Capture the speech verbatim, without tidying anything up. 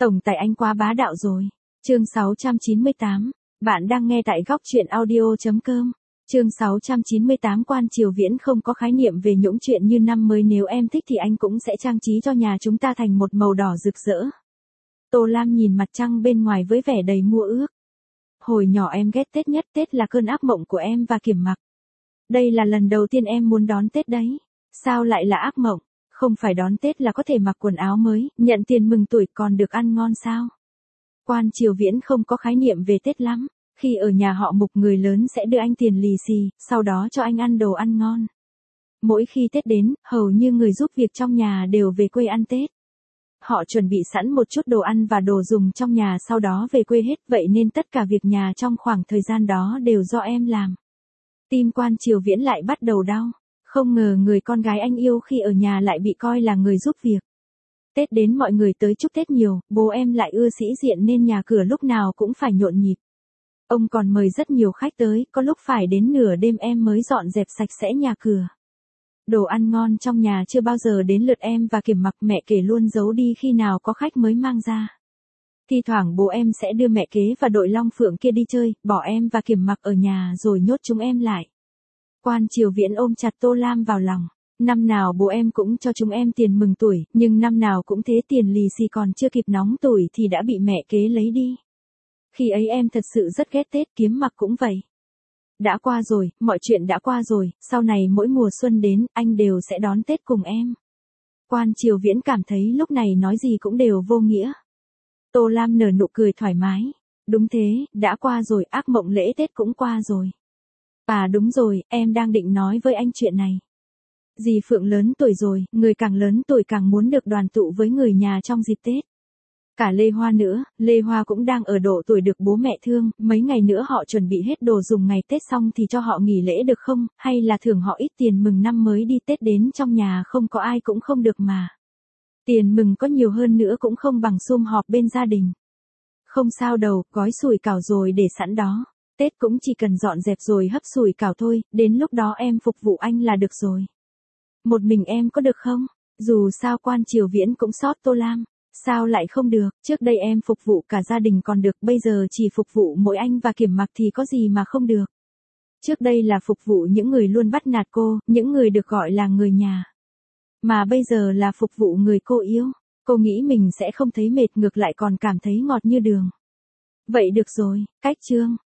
Tổng tài anh quá bá đạo rồi. Chương sáu trăm chín mươi tám. Bạn đang nghe tại góc truyện audio.com. Chương sáu trăm chín mươi tám. Quan Triều Viễn không có khái niệm về những chuyện như năm mới, nếu em thích thì anh cũng sẽ trang trí cho nhà chúng ta thành một màu đỏ rực rỡ. Tô Lam nhìn mặt trăng bên ngoài với vẻ đầy mơ ước. Hồi nhỏ em ghét Tết nhất, Tết là cơn ác mộng của em và Kiểm Mặc. Đây là lần đầu tiên em muốn đón Tết đấy. Sao lại là ác mộng? Không phải đón Tết là có thể mặc quần áo mới, nhận tiền mừng tuổi còn được ăn ngon sao? Quan Triều Viễn không có khái niệm về Tết lắm. Khi ở nhà họ Mục, người lớn sẽ đưa anh tiền lì xì, sau đó cho anh ăn đồ ăn ngon. Mỗi khi Tết đến, hầu như người giúp việc trong nhà đều về quê ăn Tết. Họ chuẩn bị sẵn một chút đồ ăn và đồ dùng trong nhà, sau đó về quê hết, vậy nên tất cả việc nhà trong khoảng thời gian đó đều do em làm. Tim Quan Triều Viễn lại bắt đầu đau. Không ngờ người con gái anh yêu khi ở nhà lại bị coi là người giúp việc. Tết đến mọi người tới chúc Tết nhiều, bố em lại ưa sĩ diện nên nhà cửa lúc nào cũng phải nhộn nhịp. Ông còn mời rất nhiều khách tới, có lúc phải đến nửa đêm em mới dọn dẹp sạch sẽ nhà cửa. Đồ ăn ngon trong nhà chưa bao giờ đến lượt em và Kiểm Mặc, mẹ kể luôn giấu đi khi nào có khách mới mang ra. Thi thoảng bố em sẽ đưa mẹ kế và đội Long Phượng kia đi chơi, bỏ em và Kiểm Mặc ở nhà rồi nhốt chúng em lại. Quan Triều Viễn ôm chặt Tô Lam vào lòng. Năm nào bố em cũng cho chúng em tiền mừng tuổi, nhưng năm nào cũng thế, tiền lì xì còn chưa kịp nóng tuổi thì đã bị mẹ kế lấy đi. Khi ấy em thật sự rất ghét Tết, Kiếm Mặc cũng vậy. Đã qua rồi, mọi chuyện đã qua rồi, sau này mỗi mùa xuân đến, anh đều sẽ đón Tết cùng em. Quan Triều Viễn cảm thấy lúc này nói gì cũng đều vô nghĩa. Tô Lam nở nụ cười thoải mái. Đúng thế, đã qua rồi, ác mộng lễ Tết cũng qua rồi. À đúng rồi, em đang định nói với anh chuyện này. Dì Phượng lớn tuổi rồi, người càng lớn tuổi càng muốn được đoàn tụ với người nhà trong dịp Tết. Cả Lê Hoa nữa, Lê Hoa cũng đang ở độ tuổi được bố mẹ thương, mấy ngày nữa họ chuẩn bị hết đồ dùng ngày Tết xong thì cho họ nghỉ lễ được không, hay là thưởng họ ít tiền mừng năm mới đi, Tết đến trong nhà không có ai cũng không được mà. Tiền mừng có nhiều hơn nữa cũng không bằng sum họp bên gia đình. Không sao đâu, gói sủi cảo rồi để sẵn đó. Tết cũng chỉ cần dọn dẹp rồi hấp sủi cảo thôi, đến lúc đó em phục vụ anh là được rồi. Một mình em có được không? Dù sao Quan Triều Viễn cũng xót Tô Lam. Sao lại không được, trước đây em phục vụ cả gia đình còn được, bây giờ chỉ phục vụ mỗi anh và Kiểm Mặc thì có gì mà không được. Trước đây là phục vụ những người luôn bắt nạt cô, những người được gọi là người nhà. Mà bây giờ là phục vụ người cô yêu. Cô nghĩ mình sẽ không thấy mệt, ngược lại còn cảm thấy ngọt như đường. Vậy được rồi, cách chương.